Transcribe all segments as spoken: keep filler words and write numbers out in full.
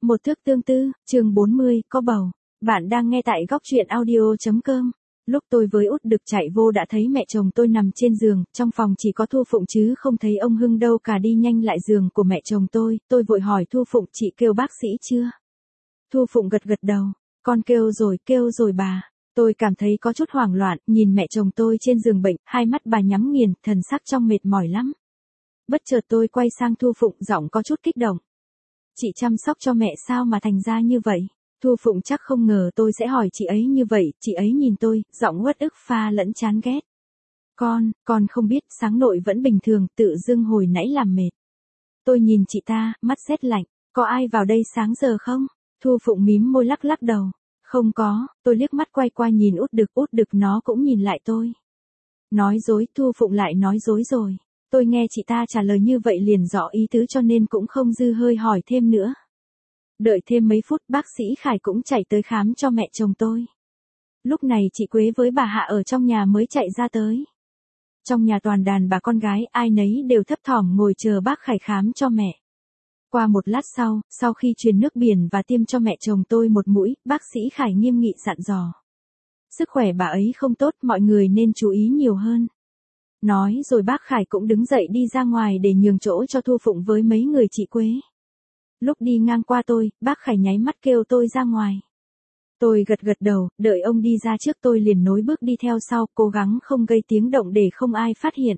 Một thước tương tư, chương bốn mươi, có bầu. Bạn đang nghe tại góc truyện audio.com. Lúc tôi với Út Đực chạy vô đã thấy mẹ chồng tôi nằm trên giường, trong phòng chỉ có Thu Phụng chứ không thấy ông Hưng đâu cả. Đi nhanh lại giường của mẹ chồng tôi, tôi vội hỏi Thu Phụng: chị kêu bác sĩ chưa? Thu Phụng gật gật đầu: con kêu rồi, kêu rồi bà. Tôi cảm thấy có chút hoảng loạn, nhìn mẹ chồng tôi trên giường bệnh, hai mắt bà nhắm nghiền, thần sắc trông mệt mỏi lắm. Bất chợt tôi quay sang Thu Phụng, giọng có chút kích động: chị chăm sóc cho mẹ sao mà thành ra như vậy? Thu Phụng chắc không ngờ tôi sẽ hỏi chị ấy như vậy, chị ấy nhìn tôi, giọng uất ức pha lẫn chán ghét. Con, con không biết, sáng nội vẫn bình thường, tự dưng hồi nãy làm mệt. Tôi nhìn chị ta, mắt rét lạnh: có ai vào đây sáng giờ không? Thu Phụng mím môi lắc lắc đầu: không có. Tôi liếc mắt quay qua nhìn Út Đực, Út Đực nó cũng nhìn lại tôi. Nói dối, Thu Phụng lại nói dối rồi. Tôi nghe chị ta trả lời như vậy liền rõ ý tứ cho nên cũng không dư hơi hỏi thêm nữa. Đợi thêm mấy phút, bác sĩ Khải cũng chạy tới khám cho mẹ chồng tôi. Lúc này chị Quế với bà Hạ ở trong nhà mới chạy ra tới. Trong nhà toàn đàn bà con gái, ai nấy đều thấp thỏm ngồi chờ bác Khải khám cho mẹ. Qua một lát sau, sau khi truyền nước biển và tiêm cho mẹ chồng tôi một mũi, bác sĩ Khải nghiêm nghị dặn dò: sức khỏe bà ấy không tốt, mọi người nên chú ý nhiều hơn. Nói rồi bác Khải cũng đứng dậy đi ra ngoài để nhường chỗ cho Thu Phụng với mấy người chị Quế. Lúc đi ngang qua tôi, bác Khải nháy mắt kêu tôi ra ngoài. Tôi gật gật đầu, đợi ông đi ra trước tôi liền nối bước đi theo sau, cố gắng không gây tiếng động để không ai phát hiện.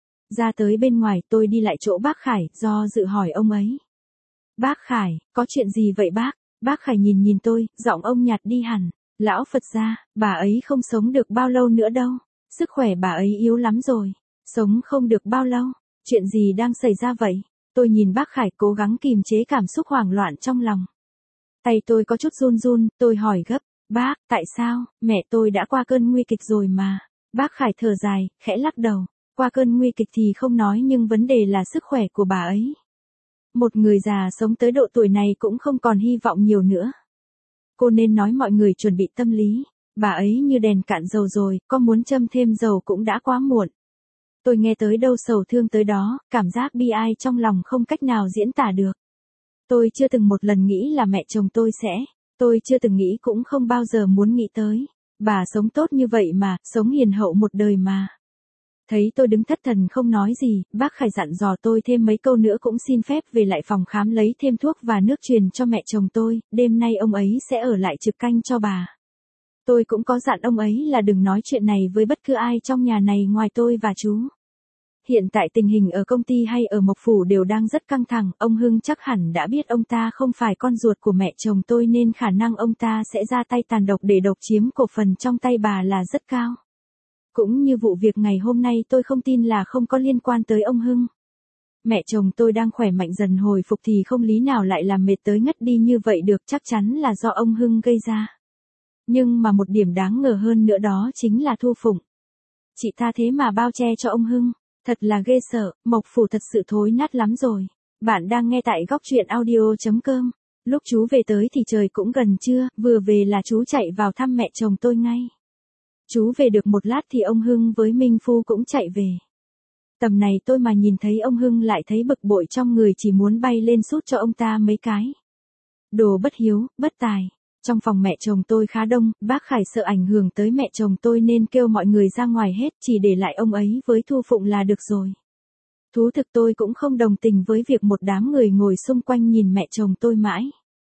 Ra tới bên ngoài, tôi đi lại chỗ bác Khải, do dự hỏi ông ấy: bác Khải, có chuyện gì vậy bác? Bác Khải nhìn nhìn tôi, giọng ông nhạt đi hẳn: lão Phật gia, bà ấy không sống được bao lâu nữa đâu. Sức khỏe bà ấy yếu lắm rồi. Sống không được bao lâu. Chuyện gì đang xảy ra vậy? Tôi nhìn bác Khải cố gắng kìm chế cảm xúc hoảng loạn trong lòng. Tay tôi có chút run run, tôi hỏi gấp: bác, tại sao? Mẹ tôi đã qua cơn nguy kịch rồi mà. Bác Khải thở dài, khẽ lắc đầu: qua cơn nguy kịch thì không nói nhưng vấn đề là sức khỏe của bà ấy. Một người già sống tới độ tuổi này cũng không còn hy vọng nhiều nữa. Cô nên nói mọi người chuẩn bị tâm lý. Bà ấy như đèn cạn dầu rồi, có muốn châm thêm dầu cũng đã quá muộn. Tôi nghe tới đâu sầu thương tới đó, cảm giác bi ai trong lòng không cách nào diễn tả được. Tôi chưa từng một lần nghĩ là mẹ chồng tôi sẽ, tôi chưa từng nghĩ cũng không bao giờ muốn nghĩ tới. Bà sống tốt như vậy mà, sống hiền hậu một đời mà. Thấy tôi đứng thất thần không nói gì, bác Khải dặn dò tôi thêm mấy câu nữa cũng xin phép về lại phòng khám lấy thêm thuốc và nước truyền cho mẹ chồng tôi, đêm nay ông ấy sẽ ở lại trực canh cho bà. Tôi cũng có dặn ông ấy là đừng nói chuyện này với bất cứ ai trong nhà này ngoài tôi và chú. Hiện tại tình hình ở công ty hay ở Mộc Phủ đều đang rất căng thẳng, ông Hưng chắc hẳn đã biết ông ta không phải con ruột của mẹ chồng tôi nên khả năng ông ta sẽ ra tay tàn độc để độc chiếm cổ phần trong tay bà là rất cao. Cũng như vụ việc ngày hôm nay tôi không tin là không có liên quan tới ông Hưng. Mẹ chồng tôi đang khỏe mạnh dần hồi phục thì không lý nào lại làm mệt tới ngất đi như vậy được, chắc chắn là do ông Hưng gây ra. Nhưng mà một điểm đáng ngờ hơn nữa đó chính là Thu Phụng. Chị ta thế mà bao che cho ông Hưng. Thật là ghê sợ, Mộc Phủ thật sự thối nát lắm rồi. Bạn đang nghe tại góc truyện audio.com. Lúc chú về tới thì trời cũng gần trưa, vừa về là chú chạy vào thăm mẹ chồng tôi ngay. Chú về được một lát thì ông Hưng với Minh Phu cũng chạy về. Tầm này tôi mà nhìn thấy ông Hưng lại thấy bực bội trong người, chỉ muốn bay lên sút cho ông ta mấy cái. Đồ bất hiếu, bất tài. Trong phòng mẹ chồng tôi khá đông, bác Khải sợ ảnh hưởng tới mẹ chồng tôi nên kêu mọi người ra ngoài hết, chỉ để lại ông ấy với Thu Phụng là được rồi. Thú thực tôi cũng không đồng tình với việc một đám người ngồi xung quanh nhìn mẹ chồng tôi mãi.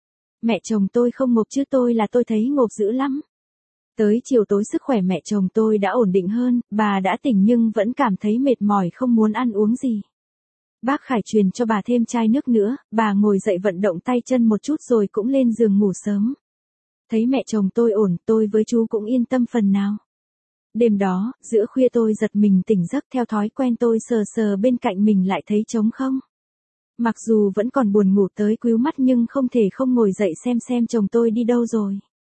Mẹ chồng tôi không ngộp chứ tôi là tôi thấy ngộp dữ lắm. Tới chiều tối sức khỏe mẹ chồng tôi đã ổn định hơn, bà đã tỉnh nhưng vẫn cảm thấy mệt mỏi không muốn ăn uống gì. Bác Khải truyền cho bà thêm chai nước nữa, bà ngồi dậy vận động tay chân một chút rồi cũng lên giường ngủ sớm. Thấy mẹ chồng tôi ổn, tôi với chú cũng yên tâm phần nào. Đêm đó, giữa khuya tôi giật mình tỉnh giấc, theo thói quen tôi sờ sờ bên cạnh mình lại thấy trống không. Mặc dù vẫn còn buồn ngủ tới quíu mắt nhưng không thể không ngồi dậy xem xem chồng tôi đi đâu rồi.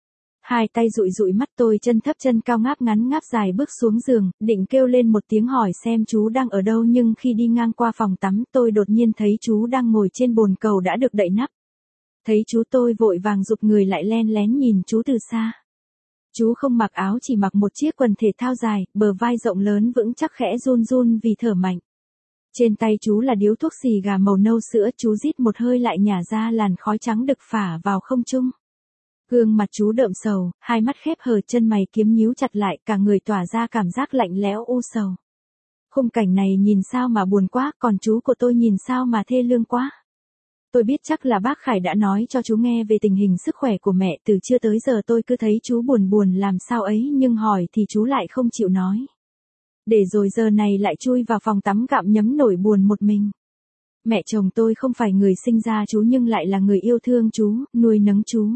Hai tay dụi dụi mắt, tôi chân thấp chân cao ngáp ngắn ngáp dài bước xuống giường, định kêu lên một tiếng hỏi xem chú đang ở đâu nhưng khi đi ngang qua phòng tắm tôi đột nhiên thấy chú đang ngồi trên bồn cầu đã được đậy nắp. Thấy chú tôi vội vàng giục người lại len lén nhìn chú từ xa. Chú không mặc áo, chỉ mặc một chiếc quần thể thao dài, bờ vai rộng lớn vững chắc khẽ run run vì thở mạnh. Trên tay chú là điếu thuốc xì gà màu nâu sữa, chú rít một hơi lại nhả ra làn khói trắng đực phả vào không trung. Gương mặt chú đượm sầu, hai mắt khép hờ, chân mày kiếm nhíu chặt lại, cả người tỏa ra cảm giác lạnh lẽo u sầu. Khung cảnh này nhìn sao mà buồn quá, còn chú của tôi nhìn sao mà thê lương quá. Tôi biết chắc là bác Khải đã nói cho chú nghe về tình hình sức khỏe của mẹ, từ trưa tới giờ tôi cứ thấy chú buồn buồn làm sao ấy, nhưng hỏi thì chú lại không chịu nói. Để rồi giờ này lại chui vào phòng tắm gặm nhấm nổi buồn một mình. Mẹ chồng tôi không phải người sinh ra chú nhưng lại là người yêu thương chú, nuôi nấng chú.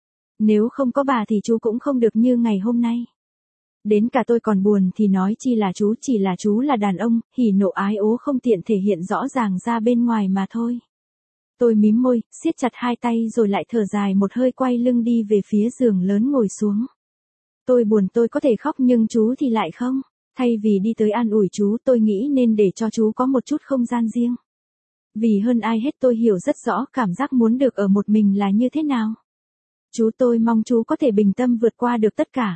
Nếu không có bà thì chú cũng không được như ngày hôm nay. Đến cả tôi còn buồn thì nói chi là chú, chỉ là chú là đàn ông, hỉ nộ ái ố không tiện thể hiện rõ ràng ra bên ngoài mà thôi. Tôi mím môi, siết chặt hai tay rồi lại thở dài một hơi, quay lưng đi về phía giường lớn ngồi xuống. Tôi buồn tôi có thể khóc nhưng chú thì lại không. Thay vì đi tới an ủi chú, tôi nghĩ nên để cho chú có một chút không gian riêng. Vì hơn ai hết tôi hiểu rất rõ cảm giác muốn được ở một mình là như thế nào. Chú, tôi mong chú có thể bình tâm vượt qua được tất cả.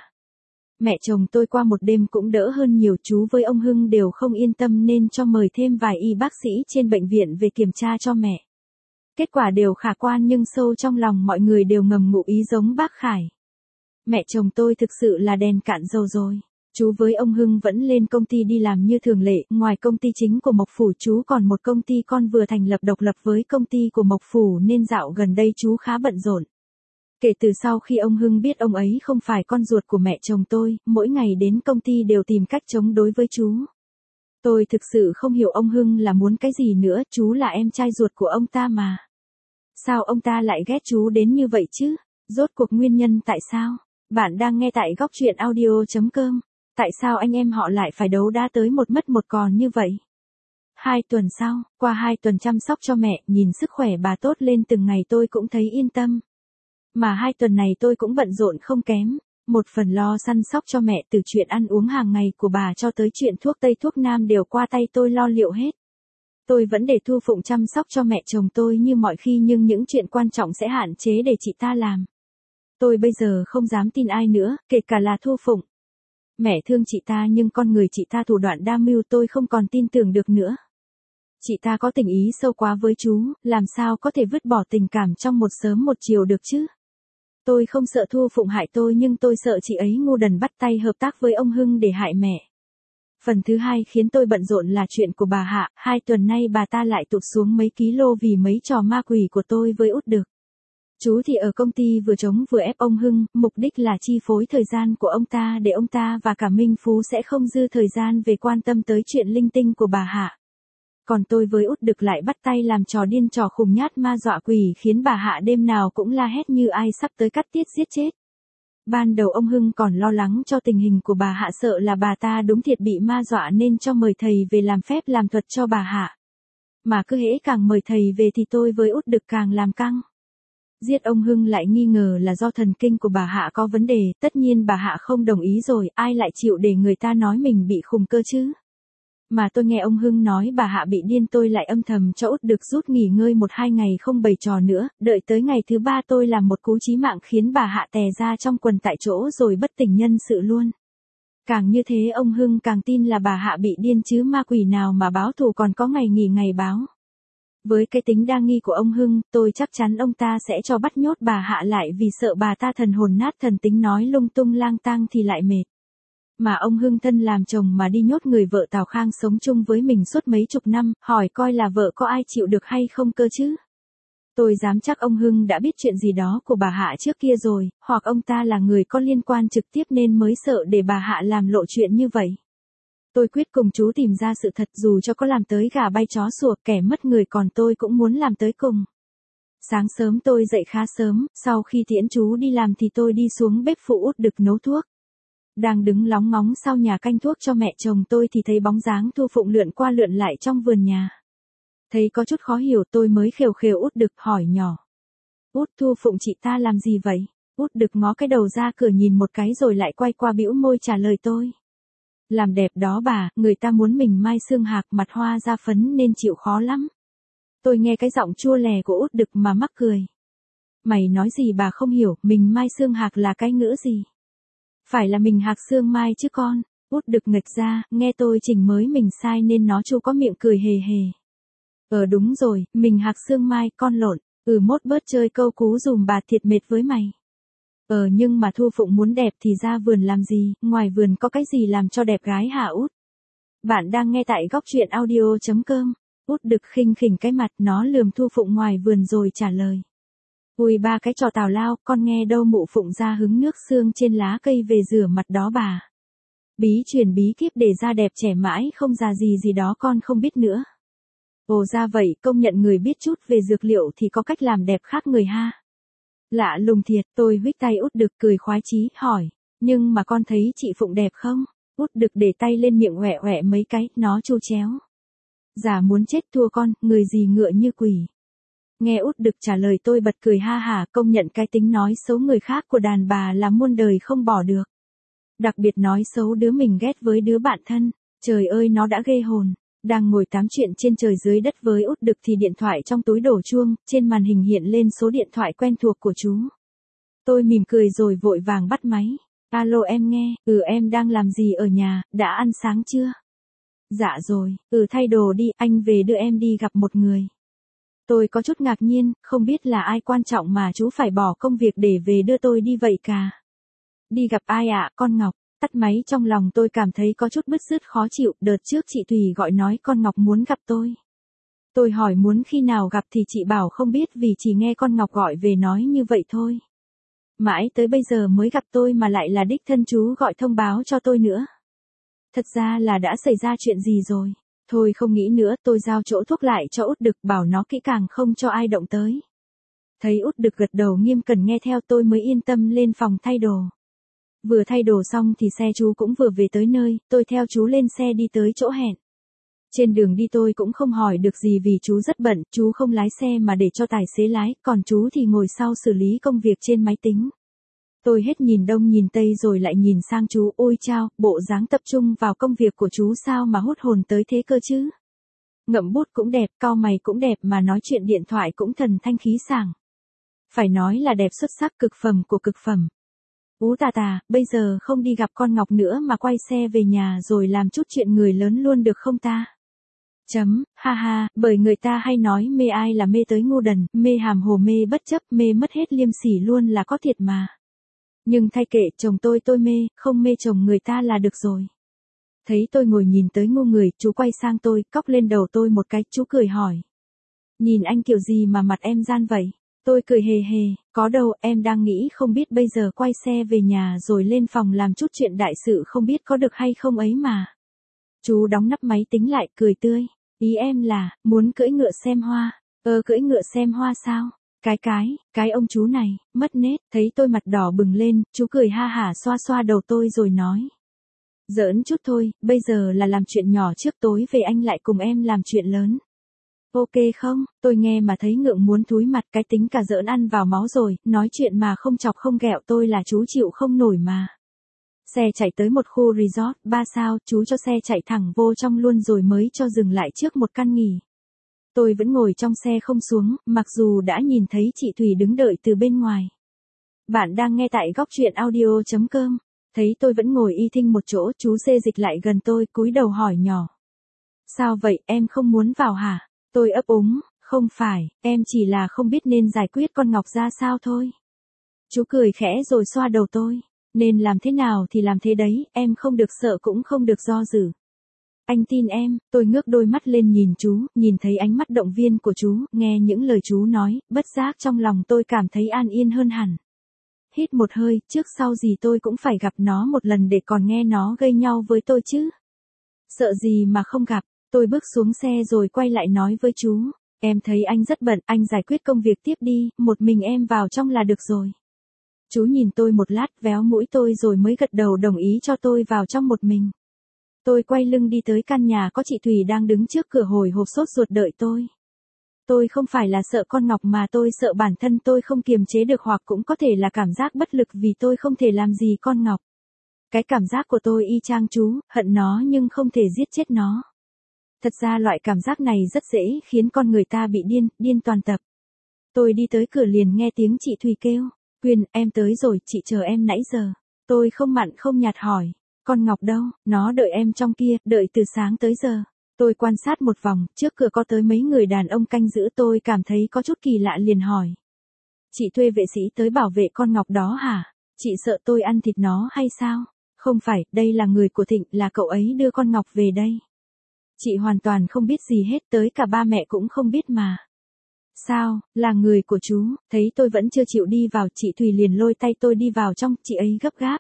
Mẹ chồng tôi qua một đêm cũng đỡ hơn nhiều, chú với ông Hưng đều không yên tâm nên cho mời thêm vài y bác sĩ trên bệnh viện về kiểm tra cho mẹ. Kết quả đều khả quan nhưng sâu trong lòng mọi người đều ngầm ngụ ý giống bác Khải. Mẹ chồng tôi thực sự là đèn cạn dầu rồi. Chú với ông Hưng vẫn lên công ty đi làm như thường lệ, ngoài công ty chính của Mộc Phủ chú còn một công ty con vừa thành lập độc lập với công ty của Mộc Phủ nên dạo gần đây chú khá bận rộn. Kể từ sau khi ông Hưng biết ông ấy không phải con ruột của mẹ chồng tôi, mỗi ngày đến công ty đều tìm cách chống đối với chú. Tôi thực sự không hiểu ông Hưng là muốn cái gì nữa, chú là em trai ruột của ông ta mà. Sao ông ta lại ghét chú đến như vậy chứ? Rốt cuộc nguyên nhân tại sao? Bạn đang nghe tại góc truyện audio chấm com. Tại sao anh em họ lại phải đấu đá tới một mất một còn như vậy? Hai tuần sau, qua hai tuần chăm sóc cho mẹ, nhìn sức khỏe bà tốt lên từng ngày tôi cũng thấy yên tâm. Mà hai tuần này tôi cũng bận rộn không kém. Một phần lo săn sóc cho mẹ, từ chuyện ăn uống hàng ngày của bà cho tới chuyện thuốc tây thuốc nam đều qua tay tôi lo liệu hết. Tôi vẫn để Thu Phụng chăm sóc cho mẹ chồng tôi như mọi khi nhưng những chuyện quan trọng sẽ hạn chế để chị ta làm. Tôi bây giờ không dám tin ai nữa, kể cả là Thu Phụng. Mẹ thương chị ta nhưng con người chị ta thủ đoạn đa mưu, tôi không còn tin tưởng được nữa. Chị ta có tình ý sâu quá với chú, làm sao có thể vứt bỏ tình cảm trong một sớm một chiều được chứ? Tôi không sợ Thu Phụng hại tôi nhưng tôi sợ chị ấy ngu đần bắt tay hợp tác với ông Hưng để hại mẹ. Phần thứ hai khiến tôi bận rộn là chuyện của bà Hạ, hai tuần nay bà ta lại tụt xuống mấy ký lô vì mấy trò ma quỷ của tôi với Út Đực. Chú thì ở công ty vừa chống vừa ép ông Hưng, mục đích là chi phối thời gian của ông ta để ông ta và cả Minh Phú sẽ không dư thời gian về quan tâm tới chuyện linh tinh của bà Hạ. Còn tôi với Út Đực lại bắt tay làm trò điên trò khùng nhát ma dọa quỷ khiến bà Hạ đêm nào cũng la hét như ai sắp tới cắt tiết giết chết. Ban đầu ông Hưng còn lo lắng cho tình hình của bà Hạ, sợ là bà ta đúng thiệt bị ma dọa nên cho mời thầy về làm phép làm thuật cho bà Hạ. Mà cứ hễ càng mời thầy về thì tôi với Út Đực càng làm căng. Giết ông Hưng lại nghi ngờ là do thần kinh của bà Hạ có vấn đề, tất nhiên bà Hạ không đồng ý rồi, ai lại chịu để người ta nói mình bị khùng cơ chứ. Mà tôi nghe ông Hưng nói bà Hạ bị điên, tôi lại âm thầm cho Út Đực rút nghỉ ngơi một hai ngày không bày trò nữa, đợi tới ngày thứ ba tôi làm một cú chí mạng khiến bà Hạ tè ra trong quần tại chỗ rồi bất tỉnh nhân sự luôn. Càng như thế ông Hưng càng tin là bà Hạ bị điên chứ ma quỷ nào mà báo thù còn có ngày nghỉ ngày báo. Với cái tính đa nghi của ông Hưng, tôi chắc chắn ông ta sẽ cho bắt nhốt bà Hạ lại vì sợ bà ta thần hồn nát thần tính nói lung tung lang tang thì lại mệt. Mà ông Hưng thân làm chồng mà đi nhốt người vợ Tào Khang sống chung với mình suốt mấy chục năm, hỏi coi là vợ có ai chịu được hay không cơ chứ. Tôi dám chắc ông Hưng đã biết chuyện gì đó của bà Hạ trước kia rồi, hoặc ông ta là người có liên quan trực tiếp nên mới sợ để bà Hạ làm lộ chuyện như vậy. Tôi quyết cùng chú tìm ra sự thật, dù cho có làm tới gà bay chó sủa, kẻ mất người còn tôi cũng muốn làm tới cùng. Sáng sớm tôi dậy khá sớm, sau khi tiễn chú đi làm thì tôi đi xuống bếp phụ Út Đực nấu thuốc. Đang đứng lóng ngóng sau nhà canh thuốc cho mẹ chồng tôi thì thấy bóng dáng Thu Phụng lượn qua lượn lại trong vườn nhà. Thấy có chút khó hiểu tôi mới khều khều Út Đực hỏi nhỏ. Út, Thu Phụng chị ta làm gì vậy? Út Đực ngó cái đầu ra cửa nhìn một cái rồi lại quay qua bĩu môi trả lời tôi. Làm đẹp đó bà, người ta muốn mình mai xương hạc mặt hoa da phấn nên chịu khó lắm. Tôi nghe cái giọng chua lè của Út Đực mà mắc cười. Mày nói gì bà không hiểu, mình mai xương hạc là cái ngữ gì? Phải là mình hạc xương mai chứ con. Út Đực nghịch ra, nghe tôi chỉnh mới mình sai nên nó chu có miệng cười hề hề. Ờ đúng rồi, mình Hạc Sương Mai, con lộn. Ừ mốt bớt chơi câu cú dùm bà thiệt mệt với mày. Ờ nhưng mà Thu Phụng muốn đẹp thì ra vườn làm gì, ngoài vườn có cái gì làm cho đẹp gái hả Út? Bạn đang nghe tại góc truyện audio.com. Út Đực khinh khỉnh cái mặt, nó lườm Thu Phụng ngoài vườn rồi trả lời. Ui ba cái trò tào lao, con nghe đâu mụ Phụng ra hứng nước xương trên lá cây về rửa mặt đó bà. Bí truyền bí kíp để da đẹp trẻ mãi không già gì gì đó con không biết nữa. Ồ ra vậy, công nhận người biết chút về dược liệu thì có cách làm đẹp khác người ha. Lạ lùng thiệt, tôi huých tay Út Đực cười khoái chí, hỏi. Nhưng mà con thấy chị Phụng đẹp không? Út Đực để tay lên miệng oẹ oẹ mấy cái, nó chu chéo. Giả muốn chết thua con, người gì ngựa như quỷ. Nghe Út Đực trả lời tôi bật cười ha hả, công nhận cái tính nói xấu người khác của đàn bà là muôn đời không bỏ được. Đặc biệt nói xấu đứa mình ghét với đứa bạn thân, trời ơi nó đã ghê hồn. Đang ngồi tám chuyện trên trời dưới đất với Út Đực thì điện thoại trong túi đổ chuông, trên màn hình hiện lên số điện thoại quen thuộc của chú. Tôi mỉm cười rồi vội vàng bắt máy. Alo em nghe, ừ em đang làm gì ở nhà, đã ăn sáng chưa? Dạ rồi, ừ thay đồ đi, anh về đưa em đi gặp một người. Tôi có chút ngạc nhiên, không biết là ai quan trọng mà chú phải bỏ công việc để về đưa tôi đi vậy cả. Đi gặp ai ạ, con Ngọc? Tắt máy trong lòng tôi cảm thấy có chút bứt rứt khó chịu, đợt trước chị Thùy gọi nói con Ngọc muốn gặp tôi. Tôi hỏi muốn khi nào gặp thì chị bảo không biết vì chỉ nghe con Ngọc gọi về nói như vậy thôi. Mãi tới bây giờ mới gặp tôi mà lại là đích thân chú gọi thông báo cho tôi nữa. Thật ra là đã xảy ra chuyện gì rồi. Thôi không nghĩ nữa, tôi giao chỗ thuốc lại cho Út Đực bảo nó kỹ càng không cho ai động tới. Thấy Út Đực gật đầu nghiêm cẩn nghe theo tôi mới yên tâm lên phòng thay đồ. Vừa thay đồ xong thì xe chú cũng vừa về tới nơi, tôi theo chú lên xe đi tới chỗ hẹn. Trên đường đi tôi cũng không hỏi được gì vì chú rất bận, chú không lái xe mà để cho tài xế lái, còn chú thì ngồi sau xử lý công việc trên máy tính. Tôi hết nhìn đông nhìn tây rồi lại nhìn sang chú, ôi chao, bộ dáng tập trung vào công việc của chú sao mà hút hồn tới thế cơ chứ. Ngậm bút cũng đẹp, cau mày cũng đẹp mà nói chuyện điện thoại cũng thần thanh khí sảng. Phải nói là đẹp xuất sắc cực phẩm của cực phẩm. Ú tà tà, bây giờ không đi gặp con Ngọc nữa mà quay xe về nhà rồi làm chút chuyện người lớn luôn được không ta? Chấm, ha ha, bởi người ta hay nói mê ai là mê tới ngu đần, mê hàm hồ mê bất chấp, mê mất hết liêm sỉ luôn là có thiệt mà. Nhưng thay kệ, chồng tôi tôi mê, không mê chồng người ta là được rồi. Thấy tôi ngồi nhìn tới ngu người, chú quay sang tôi, cóc lên đầu tôi một cái, chú cười hỏi. Nhìn anh kiểu gì mà mặt em gian vậy? Tôi cười hề hề, có đâu, em đang nghĩ không biết bây giờ quay xe về nhà rồi lên phòng làm chút chuyện đại sự không biết có được hay không ấy mà. Chú đóng nắp máy tính lại, cười tươi. Ý em là, muốn cưỡi ngựa xem hoa. Ơ cưỡi ngựa xem hoa sao? Cái cái, cái ông chú này, mất nết, thấy tôi mặt đỏ bừng lên, chú cười ha hả xoa xoa đầu tôi rồi nói. Giỡn chút thôi, bây giờ là làm chuyện nhỏ trước tối về anh lại cùng em làm chuyện lớn. Ok không, tôi nghe mà thấy ngượng muốn thúi mặt cái tính cả giỡn ăn vào máu rồi, nói chuyện mà không chọc không ghẹo tôi là chú chịu không nổi mà. Xe chạy tới một khu resort, ba sao, chú cho xe chạy thẳng vô trong luôn rồi mới cho dừng lại trước một căn nghỉ. Tôi vẫn ngồi trong xe không xuống, mặc dù đã nhìn thấy chị Thùy đứng đợi từ bên ngoài. Bạn đang nghe tại góc truyện audio.com. Thấy tôi vẫn ngồi y thinh một chỗ, chú xê dịch lại gần tôi, cúi đầu hỏi nhỏ. Sao vậy, em không muốn vào hả? Tôi ấp úng, không phải, em chỉ là không biết nên giải quyết con Ngọc ra sao thôi. Chú cười khẽ rồi xoa đầu tôi. Nên làm thế nào thì làm thế đấy, em không được sợ cũng không được do dự. Anh tin em, tôi ngước đôi mắt lên nhìn chú, nhìn thấy ánh mắt động viên của chú, nghe những lời chú nói, bất giác trong lòng tôi cảm thấy an yên hơn hẳn. Hít một hơi, trước sau gì tôi cũng phải gặp nó một lần để còn nghe nó gây nhau với tôi chứ. Sợ gì mà không gặp, tôi bước xuống xe rồi quay lại nói với chú, em thấy anh rất bận, anh giải quyết công việc tiếp đi, một mình em vào trong là được rồi. Chú nhìn tôi một lát véo mũi tôi rồi mới gật đầu đồng ý cho tôi vào trong một mình. Tôi quay lưng đi tới căn nhà có chị Thùy đang đứng trước cửa hồi hộp sốt ruột đợi tôi. Tôi không phải là sợ con Ngọc mà tôi sợ bản thân tôi không kiềm chế được hoặc cũng có thể là cảm giác bất lực vì tôi không thể làm gì con Ngọc. Cái cảm giác của tôi y chang chú, hận nó nhưng không thể giết chết nó. Thật ra loại cảm giác này rất dễ khiến con người ta bị điên, điên toàn tập. Tôi đi tới cửa liền nghe tiếng chị Thùy kêu. Quyên, em tới rồi, chị chờ em nãy giờ. Tôi không mặn không nhạt hỏi. Con Ngọc đâu, nó đợi em trong kia, đợi từ sáng tới giờ. Tôi quan sát một vòng, trước cửa có tới mấy người đàn ông canh giữ, tôi cảm thấy có chút kỳ lạ liền hỏi. Chị thuê vệ sĩ tới bảo vệ con Ngọc đó hả? Chị sợ tôi ăn thịt nó hay sao? Không phải, đây là người của Thịnh, là cậu ấy đưa con Ngọc về đây. Chị hoàn toàn không biết gì hết, tới cả ba mẹ cũng không biết mà. Sao, là người của chú? Thấy tôi vẫn chưa chịu đi vào, chị Thùy liền lôi tay tôi đi vào trong, chị ấy gấp gáp.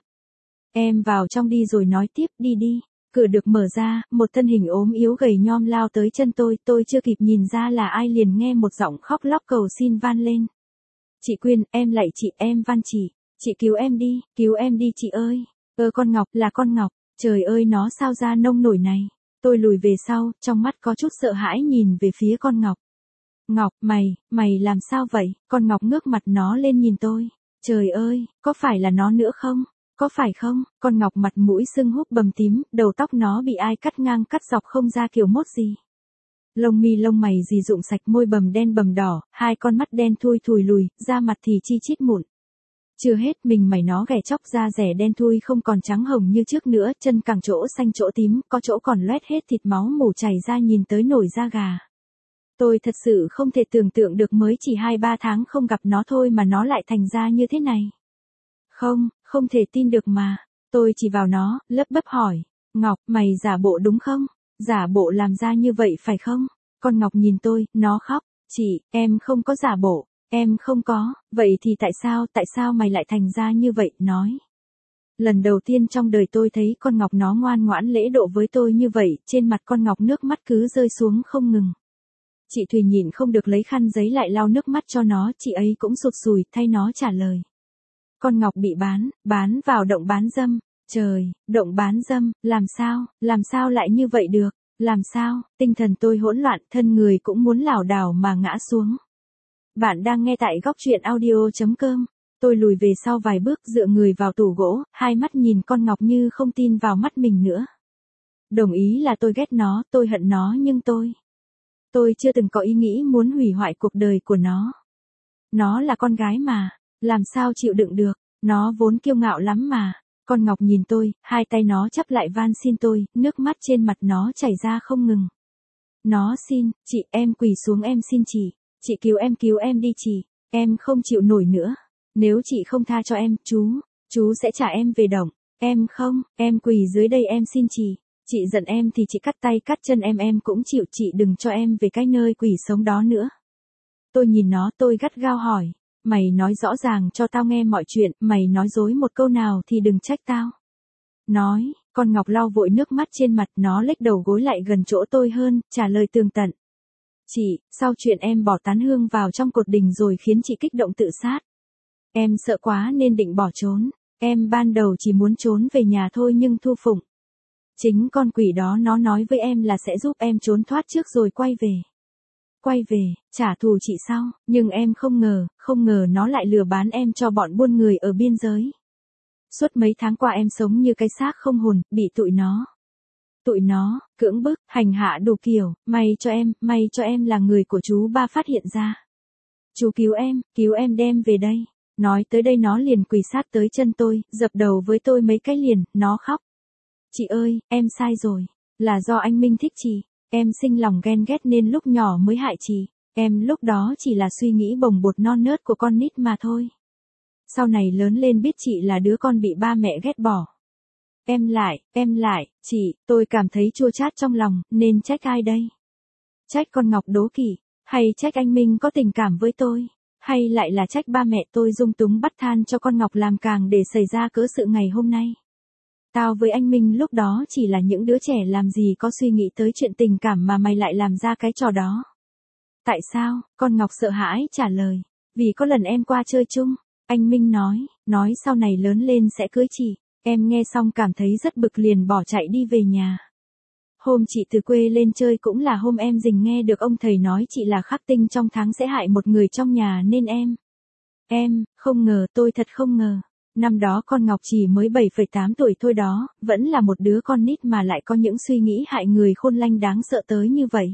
Em vào trong đi rồi nói tiếp, đi đi. Cửa được mở ra, một thân hình ốm yếu gầy nhom lao tới chân tôi, tôi chưa kịp nhìn ra là ai liền nghe một giọng khóc lóc cầu xin van lên. Chị Quyên, em lạy chị, em van chị, chị cứu em đi, cứu em đi chị ơi. Ơ con Ngọc, là con Ngọc, trời ơi nó sao ra nông nổi này. Tôi lùi về sau, trong mắt có chút sợ hãi nhìn về phía con Ngọc. Ngọc, mày, mày làm sao vậy? Con Ngọc ngước mặt nó lên nhìn tôi. Trời ơi, có phải là nó nữa không? Có phải không? Con Ngọc mặt mũi sưng húp bầm tím, đầu tóc nó bị ai cắt ngang cắt dọc không ra kiểu mốt gì. Lông mi lông mày dì rụng sạch, môi bầm đen bầm đỏ, hai con mắt đen thui thùi lùi, da mặt thì chi chít mụn. Chưa hết, mình mày nó ghẻ chóc da rẻ đen thui không còn trắng hồng như trước nữa, chân cẳng chỗ xanh chỗ tím, có chỗ còn loét hết thịt máu mủ chảy ra nhìn tới nổi da gà. Tôi thật sự không thể tưởng tượng được mới chỉ hai ba tháng không gặp nó thôi mà nó lại thành ra như thế này. Không, không thể tin được mà. Tôi chỉ vào nó, lấp bấp hỏi. Ngọc, mày giả bộ đúng không? Giả bộ làm ra như vậy phải không? Con Ngọc nhìn tôi, nó khóc. Chị, em không có giả bộ. Em không có. Vậy thì tại sao, tại sao mày lại thành ra như vậy, nói. Lần đầu tiên trong đời tôi thấy con Ngọc nó ngoan ngoãn lễ độ với tôi như vậy, trên mặt con Ngọc nước mắt cứ rơi xuống không ngừng. Chị Thùy nhịn không được lấy khăn giấy lại lau nước mắt cho nó, chị ấy cũng sụt sùi, thay nó trả lời. Con Ngọc bị bán, bán vào động bán dâm. Trời, động bán dâm, làm sao, làm sao lại như vậy được, làm sao, tinh thần tôi hỗn loạn, thân người cũng muốn lảo đảo mà ngã xuống. Bạn đang nghe tại góc truyện audio chấm com. Tôi lùi về sau vài bước dựa người vào tủ gỗ, hai mắt nhìn con Ngọc như không tin vào mắt mình nữa. Đồng ý là tôi ghét nó, tôi hận nó nhưng tôi... Tôi chưa từng có ý nghĩ muốn hủy hoại cuộc đời của nó. Nó là con gái mà, làm sao chịu đựng được, nó vốn kiêu ngạo lắm mà. Con Ngọc nhìn tôi, hai tay nó chắp lại van xin tôi, nước mắt trên mặt nó chảy ra không ngừng. Nó xin, chị em quỳ xuống em xin chị, chị cứu em cứu em đi chị, em không chịu nổi nữa. Nếu chị không tha cho em, chú, chú sẽ trả em về động, em không, em quỳ dưới đây em xin chị. Chị giận em thì chị cắt tay cắt chân em em cũng chịu, chị đừng cho em về cái nơi quỷ sống đó nữa. Tôi nhìn nó, tôi gắt gao hỏi. Mày nói rõ ràng cho tao nghe mọi chuyện, mày nói dối một câu nào thì đừng trách tao. Nói, con Ngọc lau vội nước mắt trên mặt, nó lếch đầu gối lại gần chỗ tôi hơn, trả lời tường tận. Chị, sau chuyện em bỏ tán hương vào trong cột đình rồi khiến chị kích động tự sát. Em sợ quá nên định bỏ trốn, em ban đầu chỉ muốn trốn về nhà thôi nhưng Thu Phụng. Chính con quỷ đó nó nói với em là sẽ giúp em trốn thoát trước rồi quay về. Quay về, trả thù chị sau, nhưng em không ngờ, không ngờ nó lại lừa bán em cho bọn buôn người ở biên giới. Suốt mấy tháng qua em sống như cái xác không hồn, bị tụi nó. Tụi nó, cưỡng bức, hành hạ đủ kiểu, may cho em, may cho em là người của chú ba phát hiện ra. Chú cứu em, cứu em đem về đây. Nói tới đây nó liền quỳ sát tới chân tôi, dập đầu với tôi mấy cái liền, nó khóc. Chị ơi, em sai rồi, là do anh Minh thích chị, em sinh lòng ghen ghét nên lúc nhỏ mới hại chị, em lúc đó chỉ là suy nghĩ bồng bột non nớt của con nít mà thôi. Sau này lớn lên biết chị là đứa con bị ba mẹ ghét bỏ. Em lại, em lại, chị, tôi cảm thấy chua chát trong lòng, nên trách ai đây? Trách con Ngọc đố kỵ, hay trách anh Minh có tình cảm với tôi, hay lại là trách ba mẹ tôi dung túng bắt than cho con Ngọc làm càng để xảy ra cớ sự ngày hôm nay? Tao với anh Minh lúc đó chỉ là những đứa trẻ làm gì có suy nghĩ tới chuyện tình cảm mà mày lại làm ra cái trò đó. Tại sao? Con Ngọc sợ hãi trả lời. Vì có lần em qua chơi chung, anh Minh nói, nói sau này lớn lên sẽ cưới chị. Em nghe xong cảm thấy rất bực liền bỏ chạy đi về nhà. Hôm chị từ quê lên chơi cũng là hôm em rình nghe được ông thầy nói chị là khắc tinh trong tháng sẽ hại một người trong nhà nên em. Em, không ngờ, tôi thật không ngờ. Năm đó con Ngọc chỉ mới bảy phẩy tám tuổi thôi đó, vẫn là một đứa con nít mà lại có những suy nghĩ hại người khôn lanh đáng sợ tới như vậy.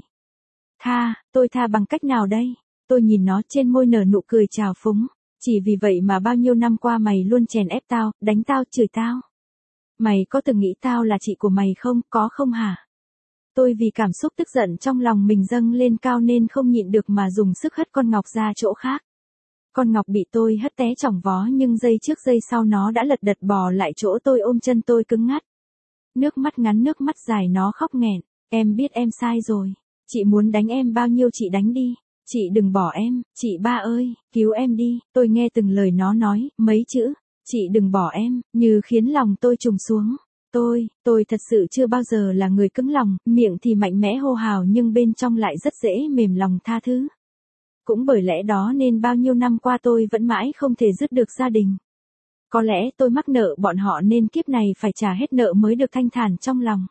Tha, tôi tha bằng cách nào đây? Tôi nhìn nó trên môi nở nụ cười trào phúng. Chỉ vì vậy mà bao nhiêu năm qua mày luôn chèn ép tao, đánh tao, chửi tao. Mày có từng nghĩ tao là chị của mày không, có không hả? Tôi vì cảm xúc tức giận trong lòng mình dâng lên cao nên không nhịn được mà dùng sức hất con Ngọc ra chỗ khác. Con Ngọc bị tôi hất té chỏng vó nhưng giây trước giây sau nó đã lật đật bò lại chỗ tôi ôm chân tôi cứng ngắt. Nước mắt ngắn nước mắt dài nó khóc nghẹn, em biết em sai rồi. Chị muốn đánh em bao nhiêu chị đánh đi. Chị đừng bỏ em, chị ba ơi, cứu em đi. Tôi nghe từng lời nó nói, mấy chữ, chị đừng bỏ em, như khiến lòng tôi trùng xuống. Tôi, tôi thật sự chưa bao giờ là người cứng lòng, miệng thì mạnh mẽ hô hào nhưng bên trong lại rất dễ mềm lòng tha thứ. Cũng bởi lẽ đó nên bao nhiêu năm qua tôi vẫn mãi không thể dứt được gia đình. Có lẽ tôi mắc nợ bọn họ nên kiếp này phải trả hết nợ mới được thanh thản trong lòng.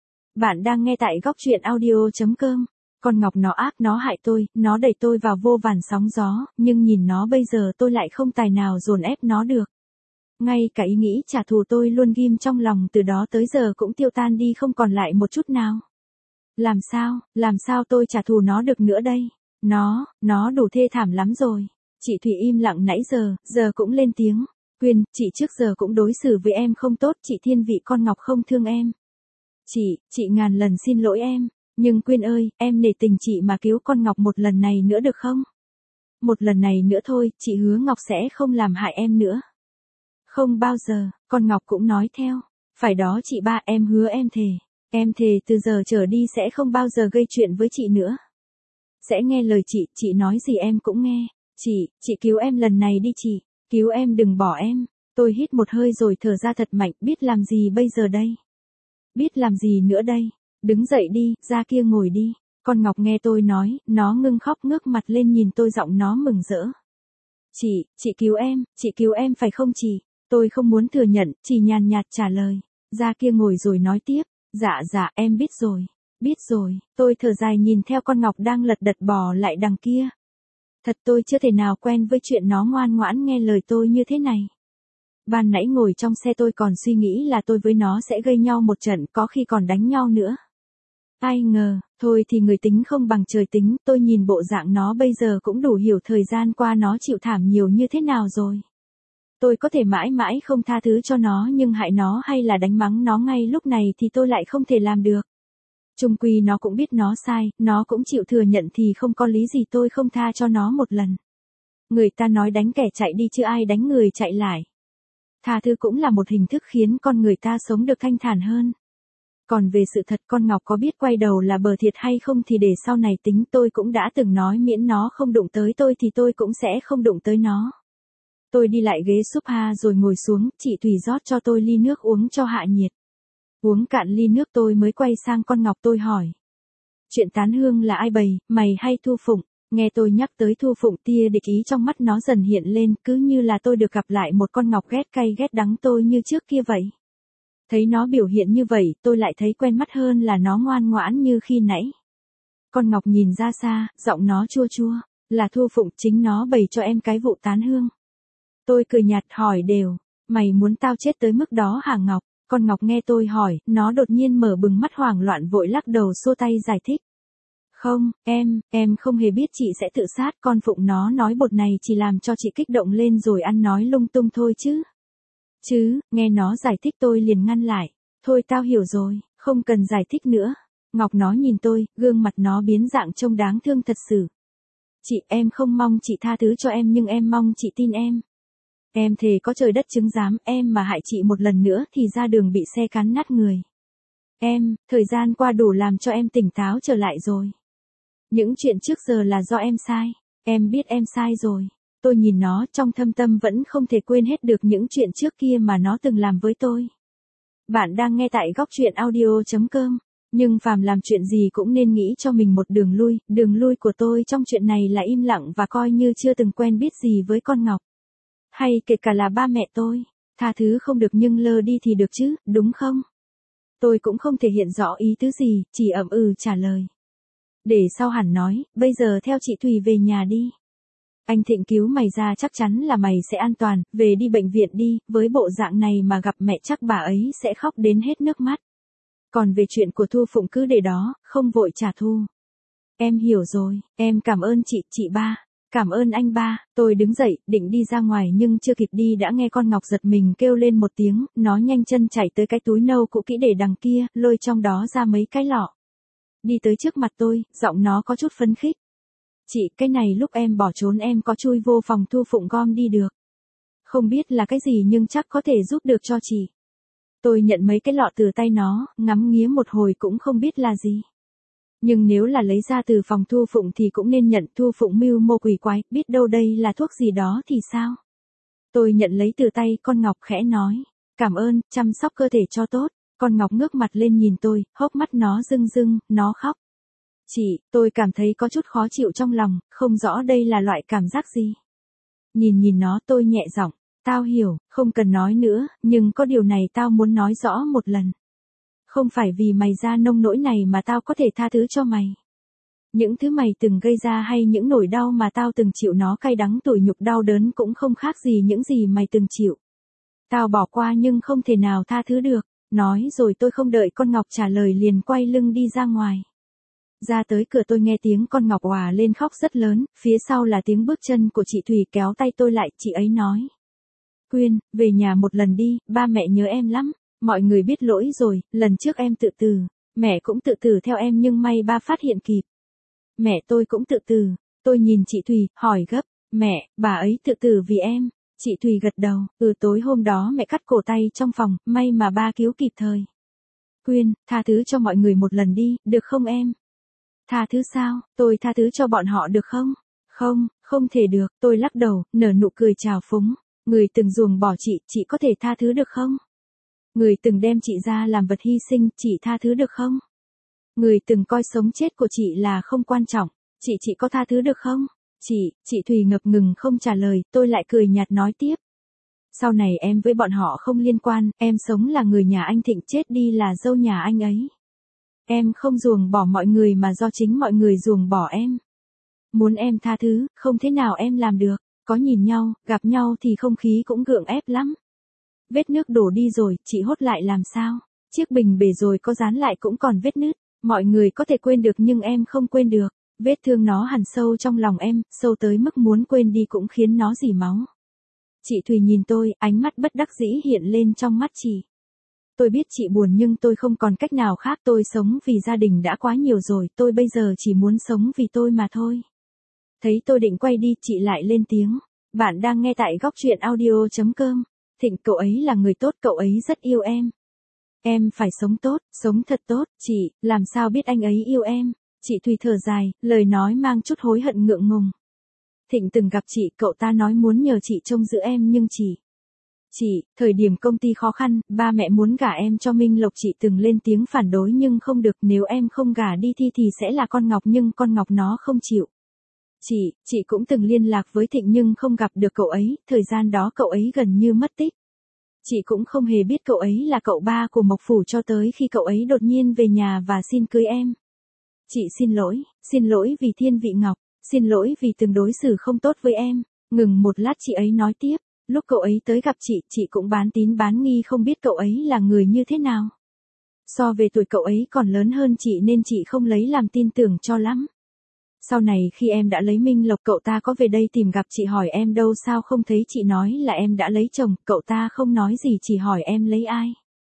Bạn đang nghe tại góc truyện audio chấm com. Con Ngọc nó ác nó hại tôi, nó đẩy tôi vào vô vàn sóng gió, nhưng nhìn nó bây giờ tôi lại không tài nào dồn ép nó được. Ngay cả ý nghĩ trả thù tôi luôn ghim trong lòng từ đó tới giờ cũng tiêu tan đi không còn lại một chút nào. Làm sao, làm sao tôi trả thù nó được nữa đây? Nó, nó đủ thê thảm lắm rồi. Chị Thủy im lặng nãy giờ, giờ cũng lên tiếng. Quyên, chị trước giờ cũng đối xử với em không tốt, chị thiên vị con Ngọc không thương em. Chị, chị ngàn lần xin lỗi em. Nhưng Quyên ơi, em nể tình chị mà cứu con Ngọc một lần này nữa được không? Một lần này nữa thôi, chị hứa Ngọc sẽ không làm hại em nữa. Không bao giờ, con Ngọc cũng nói theo. Phải đó chị ba, em hứa em thề. Em thề từ giờ trở đi sẽ không bao giờ gây chuyện với chị nữa. Sẽ nghe lời chị, chị nói gì em cũng nghe. Chị, chị cứu em lần này đi chị. Cứu em đừng bỏ em. Tôi hít một hơi rồi thở ra thật mạnh, biết làm gì bây giờ đây? Biết làm gì nữa đây? Đứng dậy đi, ra kia ngồi đi. Con Ngọc nghe tôi nói, nó ngưng khóc ngước mặt lên nhìn tôi giọng nó mừng rỡ. Chị, chị cứu em, chị cứu em phải không chị? Tôi không muốn thừa nhận, chỉ nhàn nhạt trả lời. Ra kia ngồi rồi nói tiếp. Dạ dạ em biết rồi, biết rồi. Tôi thở dài nhìn theo con Ngọc đang lật đật bò lại đằng kia. Thật tôi chưa thể nào quen với chuyện nó ngoan ngoãn nghe lời tôi như thế này. Ban nãy ngồi trong xe tôi còn suy nghĩ là tôi với nó sẽ gây nhau một trận, có khi còn đánh nhau nữa. Ai ngờ, thôi thì người tính không bằng trời tính, tôi nhìn bộ dạng nó bây giờ cũng đủ hiểu thời gian qua nó chịu thảm nhiều như thế nào rồi. Tôi có thể mãi mãi không tha thứ cho nó nhưng hại nó hay là đánh mắng nó ngay lúc này thì tôi lại không thể làm được. Chung quy nó cũng biết nó sai, nó cũng chịu thừa nhận thì không có lý gì tôi không tha cho nó một lần. Người ta nói đánh kẻ chạy đi chứ ai đánh người chạy lại. Tha thứ cũng là một hình thức khiến con người ta sống được thanh thản hơn. Còn về sự thật con Ngọc có biết quay đầu là bờ thiệt hay không thì để sau này tính, tôi cũng đã từng nói miễn nó không đụng tới tôi thì tôi cũng sẽ không đụng tới nó. Tôi đi lại ghế sofa rồi ngồi xuống, chị Thùy rót cho tôi ly nước uống cho hạ nhiệt. Uống cạn ly nước tôi mới quay sang con Ngọc tôi hỏi. Chuyện tán hương là ai bày, mày hay Thu Phụng? Nghe tôi nhắc tới Thu Phụng tia địch ý trong mắt nó dần hiện lên, cứ như là tôi được gặp lại một con Ngọc ghét cay ghét đắng tôi như trước kia vậy. Thấy nó biểu hiện như vậy, tôi lại thấy quen mắt hơn là nó ngoan ngoãn như khi nãy. Con Ngọc nhìn ra xa, giọng nó chua chua, là Thu Phụng chính nó bày cho em cái vụ tán hương. Tôi cười nhạt hỏi đều, mày muốn tao chết tới mức đó hả Ngọc? Con Ngọc nghe tôi hỏi, nó đột nhiên mở bừng mắt hoảng loạn vội lắc đầu xua tay giải thích. Không, em, em không hề biết chị sẽ tự sát, con Phụng nó nói bột này chỉ làm cho chị kích động lên rồi ăn nói lung tung thôi chứ. Chứ, nghe nó giải thích tôi liền ngăn lại. Thôi tao hiểu rồi, không cần giải thích nữa. Ngọc nó nhìn tôi, gương mặt nó biến dạng trông đáng thương thật sự. Chị, em không mong chị tha thứ cho em nhưng em mong chị tin em. Em thề có trời đất chứng giám, em mà hại chị một lần nữa thì ra đường bị xe cán nát người. Em, thời gian qua đủ làm cho em tỉnh táo trở lại rồi. Những chuyện trước giờ là do em sai. Em biết em sai rồi. Tôi nhìn nó trong thâm tâm vẫn không thể quên hết được những chuyện trước kia mà nó từng làm với tôi. Bạn đang nghe tại góc truyện audio chấm com. Nhưng phàm làm chuyện gì cũng nên nghĩ cho mình một đường lui. Đường lui của tôi trong chuyện này là im lặng và coi như chưa từng quen biết gì với con Ngọc. Hay kể cả là ba mẹ tôi. Tha thứ không được nhưng lơ đi thì được chứ, đúng không? Tôi cũng không thể hiện rõ ý tứ gì, chỉ ậm ừ trả lời. Để sau hẳn nói, bây giờ theo chị Thùy về nhà đi. Anh Thịnh cứu mày ra chắc chắn là mày sẽ an toàn, về đi bệnh viện đi, với bộ dạng này mà gặp mẹ chắc bà ấy sẽ khóc đến hết nước mắt. Còn về chuyện của Thu Phụng cứ để đó, không vội trả thù. Em hiểu rồi, em cảm ơn chị, chị ba. Cảm ơn anh ba, tôi đứng dậy, định đi ra ngoài nhưng chưa kịp đi đã nghe con Ngọc giật mình kêu lên một tiếng, nó nhanh chân chạy tới cái túi nâu cũ kỹ để đằng kia, lôi trong đó ra mấy cái lọ. Đi tới trước mặt tôi, giọng nó có chút phấn khích. Chị, cái này lúc em bỏ trốn em có chui vô phòng Thu Phụng gom đi được. Không biết là cái gì nhưng chắc có thể giúp được cho chị. Tôi nhận mấy cái lọ từ tay nó, ngắm nghía một hồi cũng không biết là gì. Nhưng nếu là lấy ra từ phòng Thu Phụng thì cũng nên nhận. Thu Phụng mưu mô quỷ quái, biết đâu đây là thuốc gì đó thì sao? Tôi nhận lấy từ tay con Ngọc khẽ nói. Cảm ơn, chăm sóc cơ thể cho tốt. Con Ngọc ngước mặt lên nhìn tôi, hốc mắt nó rưng rưng, nó khóc. Chị, tôi cảm thấy có chút khó chịu trong lòng, không rõ đây là loại cảm giác gì. Nhìn nhìn nó tôi nhẹ giọng. Tao hiểu, không cần nói nữa, nhưng có điều này tao muốn nói rõ một lần. Không phải vì mày ra nông nỗi này mà tao có thể tha thứ cho mày. Những thứ mày từng gây ra hay những nỗi đau mà tao từng chịu nó cay đắng tủi nhục đau đớn cũng không khác gì những gì mày từng chịu. Tao bỏ qua nhưng không thể nào tha thứ được. Nói rồi tôi không đợi con Ngọc trả lời liền quay lưng đi ra ngoài. Ra tới cửa tôi nghe tiếng con Ngọc òa lên khóc rất lớn, phía sau là tiếng bước chân của chị Thùy kéo tay tôi lại, chị ấy nói. Quyên, về nhà một lần đi, ba mẹ nhớ em lắm. Mọi người biết lỗi rồi, lần trước em tự tử, mẹ cũng tự tử theo em nhưng may ba phát hiện kịp. Mẹ tôi cũng tự tử, tôi nhìn chị Thùy, hỏi gấp, mẹ, bà ấy tự tử vì em. Chị Thùy gật đầu, ừ tối hôm đó mẹ cắt cổ tay trong phòng, may mà ba cứu kịp thời. Quyên, tha thứ cho mọi người một lần đi, được không em? Tha thứ sao, tôi tha thứ cho bọn họ được không? Không, không thể được, tôi lắc đầu, nở nụ cười trào phúng. Người từng ruồng bỏ chị, chị có thể tha thứ được không? Người từng đem chị ra làm vật hy sinh, chị tha thứ được không? Người từng coi sống chết của chị là không quan trọng, chị chị có tha thứ được không? Chị, chị Thùy ngập ngừng không trả lời, tôi lại cười nhạt nói tiếp. Sau này em với bọn họ không liên quan, em sống là người nhà anh Thịnh, chết đi là dâu nhà anh ấy. Em không ruồng bỏ mọi người mà do chính mọi người ruồng bỏ em. Muốn em tha thứ, không thế nào em làm được, có nhìn nhau, gặp nhau thì không khí cũng gượng ép lắm. Vết nước đổ đi rồi, chị hốt lại làm sao? Chiếc bình bể rồi có dán lại cũng còn vết nứt. Mọi người có thể quên được nhưng em không quên được. Vết thương nó hằn sâu trong lòng em, sâu tới mức muốn quên đi cũng khiến nó rỉ máu. Chị Thùy nhìn tôi, ánh mắt bất đắc dĩ hiện lên trong mắt chị. Tôi biết chị buồn nhưng tôi không còn cách nào khác, tôi sống vì gia đình đã quá nhiều rồi, tôi bây giờ chỉ muốn sống vì tôi mà thôi. Thấy tôi định quay đi, chị lại lên tiếng. Bạn đang nghe tại góc truyện audio chấm com. Thịnh, cậu ấy là người tốt, cậu ấy rất yêu em. Em phải sống tốt, sống thật tốt, chị, làm sao biết anh ấy yêu em? Chị Thùy thở dài, lời nói mang chút hối hận ngượng ngùng. Thịnh từng gặp chị, cậu ta nói muốn nhờ chị trông giữ em nhưng chị... Chị, thời điểm công ty khó khăn, ba mẹ muốn gả em cho Minh Lộc, chị từng lên tiếng phản đối nhưng không được, nếu em không gả đi thì thì sẽ là con Ngọc nhưng con Ngọc nó không chịu. Chị, chị cũng từng liên lạc với Thịnh nhưng không gặp được cậu ấy, thời gian đó cậu ấy gần như mất tích. Chị cũng không hề biết cậu ấy là cậu ba của Mộc Phủ cho tới khi cậu ấy đột nhiên về nhà và xin cưới em. Chị xin lỗi, xin lỗi vì Thiên Vị Ngọc, xin lỗi vì từng đối xử không tốt với em. Ngừng một lát chị ấy nói tiếp, lúc cậu ấy tới gặp chị, chị cũng bán tín bán nghi không biết cậu ấy là người như thế nào. So về tuổi cậu ấy còn lớn hơn chị nên chị không lấy làm tin tưởng cho lắm. Sau này khi em đã lấy Minh Lộc, cậu ta có về đây tìm gặp chị hỏi em đâu sao không thấy, chị nói là em đã lấy chồng, cậu ta không nói gì chỉ hỏi em lấy ai.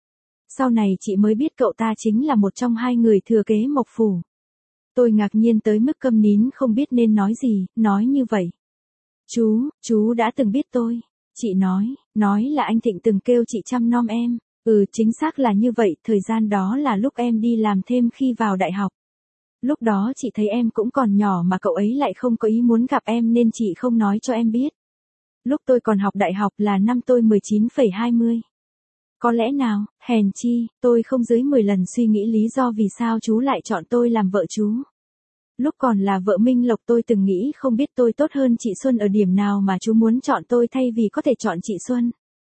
Sau này chị mới biết cậu ta chính là một trong hai người thừa kế Mộc Phủ. Tôi ngạc nhiên tới mức câm nín không biết nên nói gì, nói như vậy. Chú, chú đã từng biết tôi. Chị nói, nói là anh Thịnh từng kêu chị chăm nom em. Ừ, chính xác là như vậy, thời gian đó là lúc em đi làm thêm khi vào đại học. Lúc đó chị thấy em cũng còn nhỏ mà cậu ấy lại không có ý muốn gặp em nên chị không nói cho em biết. Lúc tôi còn học đại học là năm tôi mười chín phẩy hai mươi. Có lẽ nào, hèn chi, tôi không dưới mười lần suy nghĩ lý do vì sao chú lại chọn tôi làm vợ chú. Lúc còn là vợ Minh Lộc tôi từng nghĩ không biết tôi tốt hơn chị Xuân ở điểm nào mà chú muốn chọn tôi thay vì có thể chọn chị Xuân.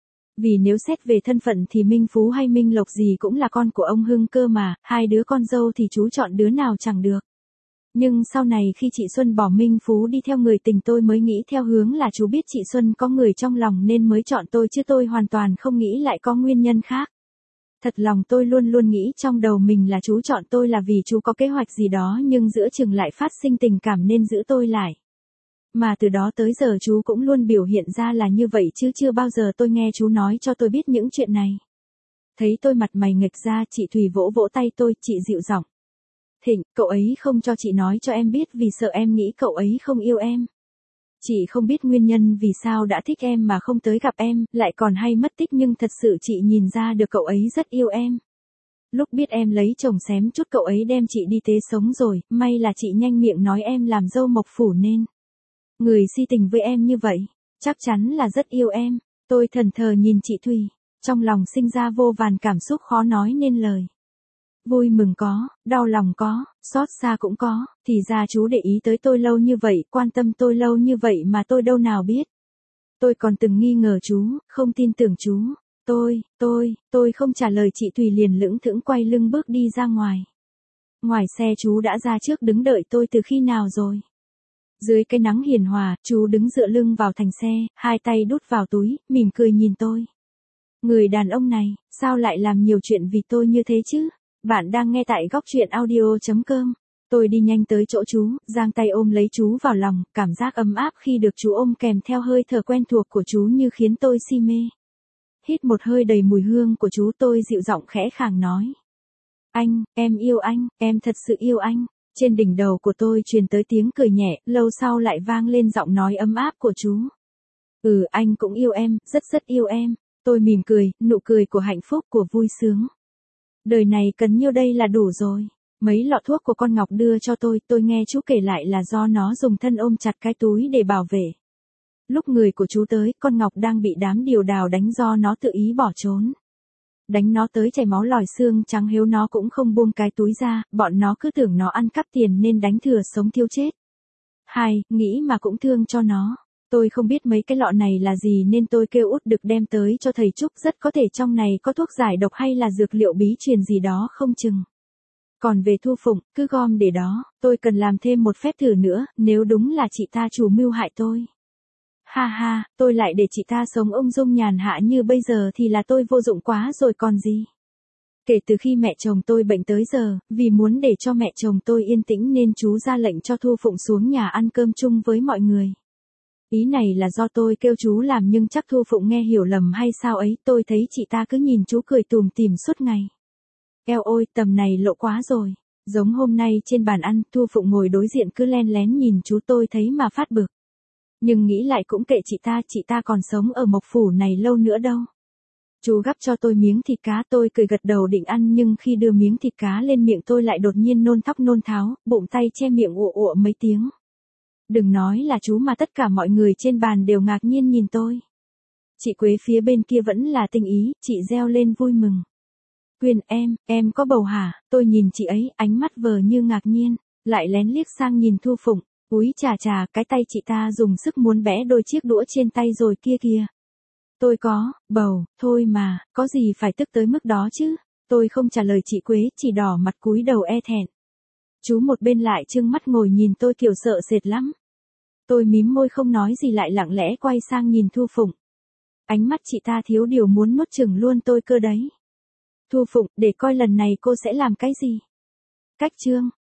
Vì nếu xét về thân phận thì Minh Phú hay Minh Lộc gì cũng là con của ông Hưng cơ mà, hai đứa con dâu thì chú chọn đứa nào chẳng được. Nhưng sau này khi chị Xuân bỏ Minh Phú đi theo người tình tôi mới nghĩ theo hướng là chú biết chị Xuân có người trong lòng nên mới chọn tôi chứ tôi hoàn toàn không nghĩ lại có nguyên nhân khác. Thật lòng tôi luôn luôn nghĩ trong đầu mình là chú chọn tôi là vì chú có kế hoạch gì đó nhưng giữa chừng lại phát sinh tình cảm nên giữ tôi lại. Mà từ đó tới giờ chú cũng luôn biểu hiện ra là như vậy chứ chưa bao giờ tôi nghe chú nói cho tôi biết những chuyện này. Thấy tôi mặt mày nghệch ra, chị Thùy vỗ vỗ tay tôi, chị dịu giọng. Thịnh, cậu ấy không cho chị nói cho em biết vì sợ em nghĩ cậu ấy không yêu em. Chị không biết nguyên nhân vì sao đã thích em mà không tới gặp em, lại còn hay mất tích nhưng thật sự chị nhìn ra được cậu ấy rất yêu em. Lúc biết em lấy chồng xém chút cậu ấy đem chị đi tế sống rồi, may là chị nhanh miệng nói em làm dâu mộc phủ nên. Người si tình với em như vậy, chắc chắn là rất yêu em. Tôi thẫn thờ nhìn chị Thùy, trong lòng sinh ra vô vàn cảm xúc khó nói nên lời. Vui mừng có, đau lòng có, xót xa cũng có, thì ra chú để ý tới tôi lâu như vậy, quan tâm tôi lâu như vậy mà tôi đâu nào biết. Tôi còn từng nghi ngờ chú, không tin tưởng chú. Tôi, tôi, tôi không trả lời chị Thùy liền lững thững quay lưng bước đi ra ngoài. Ngoài xe chú đã ra trước đứng đợi tôi từ khi nào rồi? Dưới cái nắng hiền hòa, chú đứng dựa lưng vào thành xe, hai tay đút vào túi, mỉm cười nhìn tôi. Người đàn ông này, sao lại làm nhiều chuyện vì tôi như thế chứ? Bạn đang nghe tại góc truyện audio chấm com. Tôi đi nhanh tới chỗ chú, giang tay ôm lấy chú vào lòng, cảm giác ấm áp khi được chú ôm kèm theo hơi thở quen thuộc của chú như khiến tôi si mê. Hít một hơi đầy mùi hương của chú, tôi dịu giọng khẽ khàng nói. Anh, em yêu anh, em thật sự yêu anh. Trên đỉnh đầu của tôi truyền tới tiếng cười nhẹ, lâu sau lại vang lên giọng nói ấm áp của chú. Ừ, anh cũng yêu em, rất rất yêu em. Tôi mỉm cười, nụ cười của hạnh phúc, của vui sướng. Đời này cần nhiêu đây là đủ rồi. Mấy lọ thuốc của con Ngọc đưa cho tôi, tôi nghe chú kể lại là do nó dùng thân ôm chặt cái túi để bảo vệ. Lúc người của chú tới, con Ngọc đang bị đám điều đào đánh do nó tự ý bỏ trốn. Đánh nó tới chảy máu lòi xương trắng hiếu nó cũng không buông cái túi ra, bọn nó cứ tưởng nó ăn cắp tiền nên đánh thừa sống thiếu chết. Hai, nghĩ mà cũng thương cho nó. Tôi không biết mấy cái lọ này là gì nên tôi kêu út Đực đem tới cho thầy Trúc, rất có thể trong này có thuốc giải độc hay là dược liệu bí truyền gì đó không chừng. Còn về Thu Phụng, cứ gom để đó, tôi cần làm thêm một phép thử nữa, nếu đúng là chị ta chủ mưu hại tôi. Ha ha, tôi lại để chị ta sống ung dung nhàn hạ như bây giờ thì là tôi vô dụng quá rồi còn gì. Kể từ khi mẹ chồng tôi bệnh tới giờ, vì muốn để cho mẹ chồng tôi yên tĩnh nên chú ra lệnh cho Thu Phụng xuống nhà ăn cơm chung với mọi người. Ý này là do tôi kêu chú làm nhưng chắc Thu Phụng nghe hiểu lầm hay sao ấy, tôi thấy chị ta cứ nhìn chú cười tùm tìm suốt ngày. Eo ôi, tầm này lộ quá rồi. Giống hôm nay trên bàn ăn, Thu Phụng ngồi đối diện cứ len lén nhìn chú, tôi thấy mà phát bực. Nhưng nghĩ lại cũng kệ chị ta, chị ta còn sống ở Mộc Phủ này lâu nữa đâu. Chú gắp cho tôi miếng thịt cá, tôi cười gật đầu định ăn nhưng khi đưa miếng thịt cá lên miệng tôi lại đột nhiên nôn thóc nôn tháo, bụng tay che miệng ụ ụ mấy tiếng. Đừng nói là chú mà tất cả mọi người trên bàn đều ngạc nhiên nhìn tôi. Chị Quế phía bên kia vẫn là tinh ý, chị reo lên vui mừng. Quyên em, em có bầu hả? Tôi nhìn chị ấy, ánh mắt vờ như ngạc nhiên, lại lén liếc sang nhìn Thu Phụng. Úi chà chà, cái tay chị ta dùng sức muốn bẽ đôi chiếc đũa trên tay rồi kia kìa. Tôi có, bầu, thôi mà, có gì phải tức tới mức đó chứ. Tôi không trả lời chị Quế, chỉ đỏ mặt cúi đầu e thẹn. Chú một bên lại trương mắt ngồi nhìn tôi kiểu sợ sệt lắm. Tôi mím môi không nói gì lại lặng lẽ quay sang nhìn Thu Phụng. Ánh mắt chị ta thiếu điều muốn nuốt chửng luôn tôi cơ đấy. Thu Phụng, để coi lần này cô sẽ làm cái gì. Cách chương.